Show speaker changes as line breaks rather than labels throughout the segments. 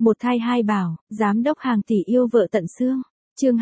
Một thai hai bảo, giám đốc hàng tỷ yêu vợ tận xương. Chương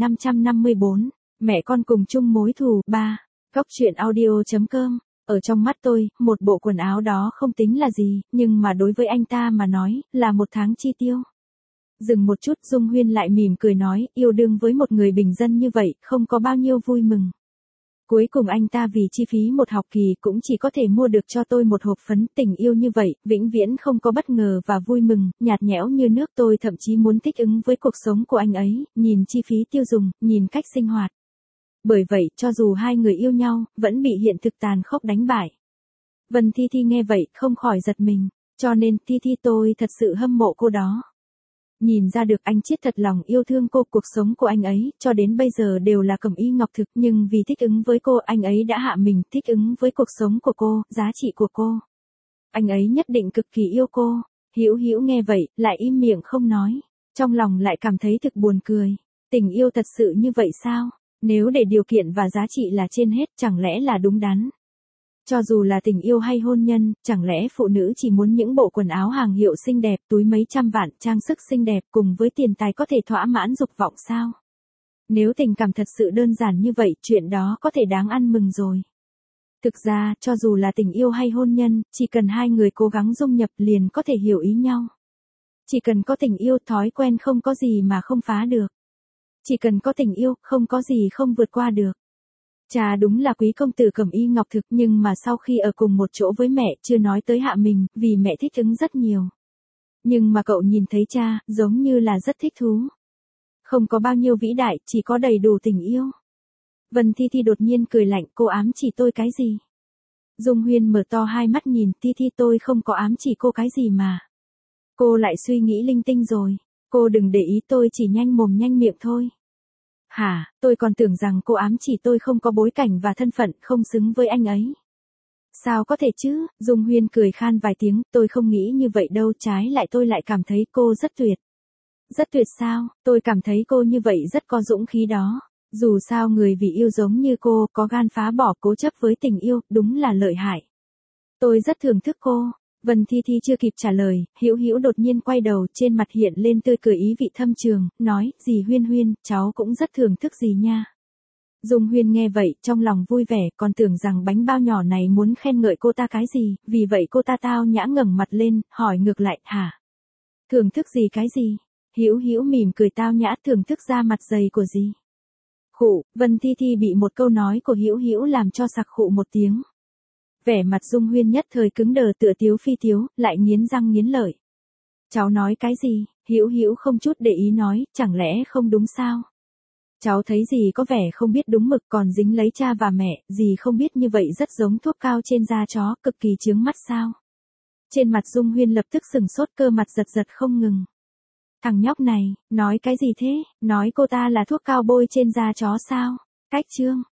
2554, mẹ con cùng chung mối thù 3. Cóc truyện audio.com. Ở trong mắt tôi, một bộ quần áo đó không tính là gì, nhưng mà đối với anh ta mà nói, là một tháng chi tiêu. Dừng một chút, Dung Huyên lại mỉm cười nói, yêu đương với một người bình dân như vậy, không có bao nhiêu vui mừng. Cuối cùng anh ta vì chi phí một học kỳ cũng chỉ có thể mua được cho tôi một hộp phấn. Tình yêu như vậy, vĩnh viễn không có bất ngờ và vui mừng, nhạt nhẽo như nước. Tôi thậm chí muốn thích ứng với cuộc sống của anh ấy, nhìn chi phí tiêu dùng, nhìn cách sinh hoạt. Bởi vậy, cho dù hai người yêu nhau, vẫn bị hiện thực tàn khốc đánh bại. Vân Thi Thi nghe vậy, không khỏi giật mình. Cho nên, Thi Thi tôi thật sự hâm mộ cô đó. Nhìn ra được anh Chiết thật lòng yêu thương cô, cuộc sống của anh ấy, cho đến bây giờ đều là cẩm y ngọc thực, nhưng vì thích ứng với cô, anh ấy đã hạ mình, thích ứng với cuộc sống của cô, giá trị của cô. Anh ấy nhất định cực kỳ yêu cô. Hữu Hữu nghe vậy, lại im miệng không nói. Trong lòng lại cảm thấy thực buồn cười. Tình yêu thật sự như vậy sao? Nếu để điều kiện và giá trị là trên hết, chẳng lẽ là đúng đắn? Cho dù là tình yêu hay hôn nhân, chẳng lẽ phụ nữ chỉ muốn những bộ quần áo hàng hiệu xinh đẹp, túi mấy trăm vạn, trang sức xinh đẹp cùng với tiền tài có thể thỏa mãn dục vọng sao? Nếu tình cảm thật sự đơn giản như vậy, chuyện đó có thể đáng ăn mừng rồi. Thực ra, cho dù là tình yêu hay hôn nhân, chỉ cần hai người cố gắng dung nhập liền có thể hiểu ý nhau. Chỉ cần có tình yêu, thói quen không có gì mà không phá được. Chỉ cần có tình yêu, không có gì không vượt qua được. Cha đúng là quý công tử cẩm y ngọc thực, nhưng mà sau khi ở cùng một chỗ với mẹ, chưa nói tới hạ mình, vì mẹ thích ứng rất nhiều. Nhưng mà cậu nhìn thấy cha, giống như là rất thích thú. Không có bao nhiêu vĩ đại, chỉ có đầy đủ tình yêu. Vân Thi Thi đột nhiên cười lạnh, cô ám chỉ tôi cái gì? Dung Huyên mở to hai mắt nhìn, Thi Thi tôi không có ám chỉ cô cái gì mà. Cô lại suy nghĩ linh tinh rồi. Cô đừng để ý, tôi chỉ nhanh mồm nhanh miệng thôi. Hả, tôi còn tưởng rằng cô ám chỉ tôi không có bối cảnh và thân phận, không xứng với anh ấy. Sao có thể chứ? Dung Huyên cười khan vài tiếng, tôi không nghĩ như vậy đâu, trái lại tôi lại cảm thấy cô rất tuyệt. Rất tuyệt sao? Tôi cảm thấy cô như vậy rất có dũng khí đó. Dù sao người vì yêu giống như cô, có gan phá bỏ cố chấp với tình yêu, đúng là lợi hại. Tôi rất thưởng thức cô. Vân Thi Thi chưa kịp trả lời, Hữu Hữu đột nhiên quay đầu, trên mặt hiện lên tươi cười ý vị thâm trường, nói, dì Huyên Huyên, cháu cũng rất thưởng thức dì nha. Dung Huyên nghe vậy, trong lòng vui vẻ, còn tưởng rằng bánh bao nhỏ này muốn khen ngợi cô ta cái gì, vì vậy cô ta tao nhã ngẩng mặt lên, hỏi ngược lại, hả? Thưởng thức gì cái gì? Hữu Hữu mỉm cười tao nhã, thưởng thức da mặt dày của dì. Khụ, Vân Thi Thi bị một câu nói của Hữu Hữu làm cho sặc khụ một tiếng. Vẻ mặt Dung Huyên nhất thời cứng đờ tựa tiếu phi tiếu, lại nghiến răng nghiến lợi. Cháu nói cái gì? Hữu Hữu không chút để ý nói, chẳng lẽ không đúng sao? Cháu thấy gì có vẻ không biết đúng mực, còn dính lấy cha và mẹ, gì không biết như vậy rất giống thuốc cao trên da chó, cực kỳ chướng mắt sao? Trên mặt Dung Huyên lập tức sừng sốt, cơ mặt giật giật không ngừng. Thằng nhóc này, nói cái gì thế? Nói cô ta là thuốc cao bôi trên da chó sao? Cách chương.